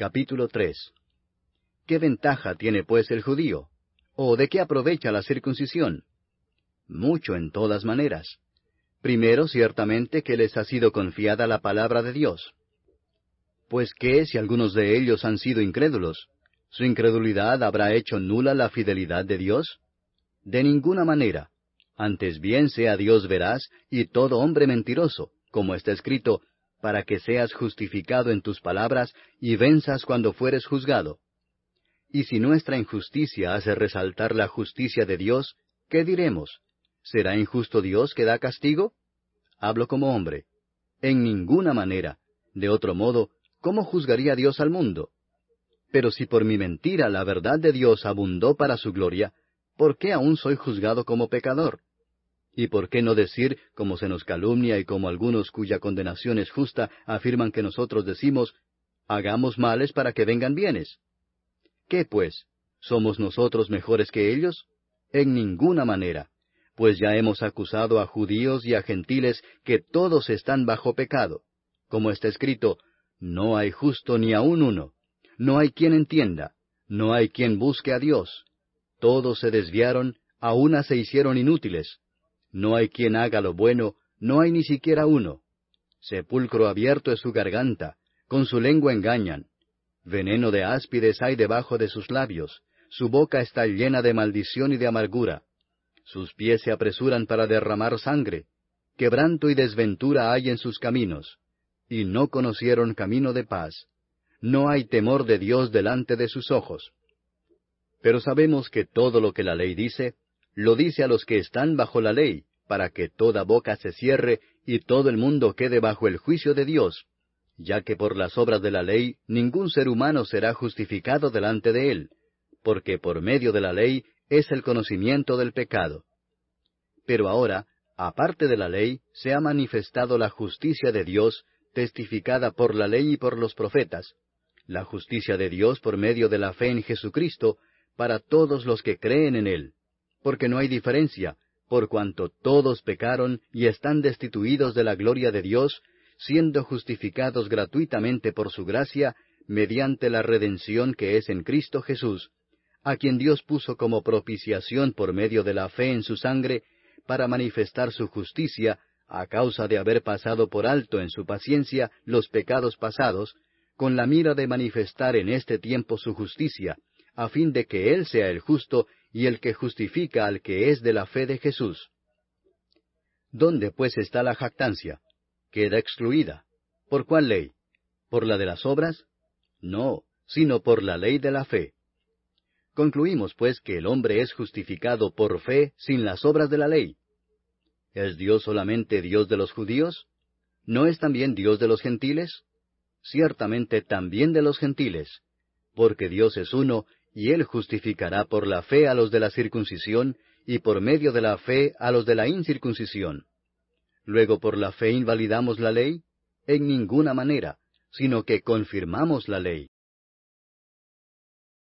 Capítulo 3. ¿Qué ventaja tiene pues el judío? ¿O de qué aprovecha la circuncisión? Mucho en todas maneras. Primero, ciertamente que les ha sido confiada la palabra de Dios. Pues ¿qué si algunos de ellos han sido incrédulos? ¿Su incredulidad habrá hecho nula la fidelidad de Dios? De ninguna manera. Antes bien sea Dios veraz y todo hombre mentiroso, como está escrito, para que seas justificado en tus palabras y venzas cuando fueres juzgado. Y si nuestra injusticia hace resaltar la justicia de Dios, ¿qué diremos? ¿Será injusto Dios que da castigo? Hablo como hombre. En ninguna manera. De otro modo, ¿cómo juzgaría Dios al mundo? Pero si por mi mentira la verdad de Dios abundó para su gloria, ¿por qué aún soy juzgado como pecador? ¿Y por qué no decir, como se nos calumnia y como algunos cuya condenación es justa afirman que nosotros decimos, hagamos males para que vengan bienes? ¿Qué pues? ¿Somos nosotros mejores que ellos? En ninguna manera, pues ya hemos acusado a judíos y a gentiles que todos están bajo pecado. Como está escrito, no hay justo ni aun uno, no hay quien entienda, no hay quien busque a Dios. Todos se desviaron, a una se hicieron inútiles. No hay quien haga lo bueno, no hay ni siquiera uno. Sepulcro abierto es su garganta, con su lengua engañan. Veneno de áspides hay debajo de sus labios, su boca está llena de maldición y de amargura. Sus pies se apresuran para derramar sangre. Quebranto y desventura hay en sus caminos. Y no conocieron camino de paz. No hay temor de Dios delante de sus ojos. Pero sabemos que todo lo que la ley dice, lo dice a los que están bajo la ley, para que toda boca se cierre y todo el mundo quede bajo el juicio de Dios, ya que por las obras de la ley ningún ser humano será justificado delante de él, porque por medio de la ley es el conocimiento del pecado. Pero ahora, aparte de la ley, se ha manifestado la justicia de Dios, testificada por la ley y por los profetas, la justicia de Dios por medio de la fe en Jesucristo, para todos los que creen en Él, porque no hay diferencia, por cuanto todos pecaron y están destituidos de la gloria de Dios, siendo justificados gratuitamente por su gracia, mediante la redención que es en Cristo Jesús, a quien Dios puso como propiciación por medio de la fe en su sangre, para manifestar su justicia, a causa de haber pasado por alto en su paciencia los pecados pasados, con la mira de manifestar en este tiempo su justicia, a fin de que Él sea el justo y el que justifica al que es de la fe de Jesús. ¿Dónde pues está la jactancia? Queda excluida. ¿Por cuál ley? ¿Por la de las obras? No, sino por la ley de la fe. Concluimos pues que el hombre es justificado por fe sin las obras de la ley. ¿Es Dios solamente Dios de los judíos? ¿No es también Dios de los gentiles? Ciertamente también de los gentiles, porque Dios es uno, y Él justificará por la fe a los de la circuncisión, y por medio de la fe a los de la incircuncisión. Luego, ¿por la fe invalidamos la ley? En ninguna manera, sino que confirmamos la ley.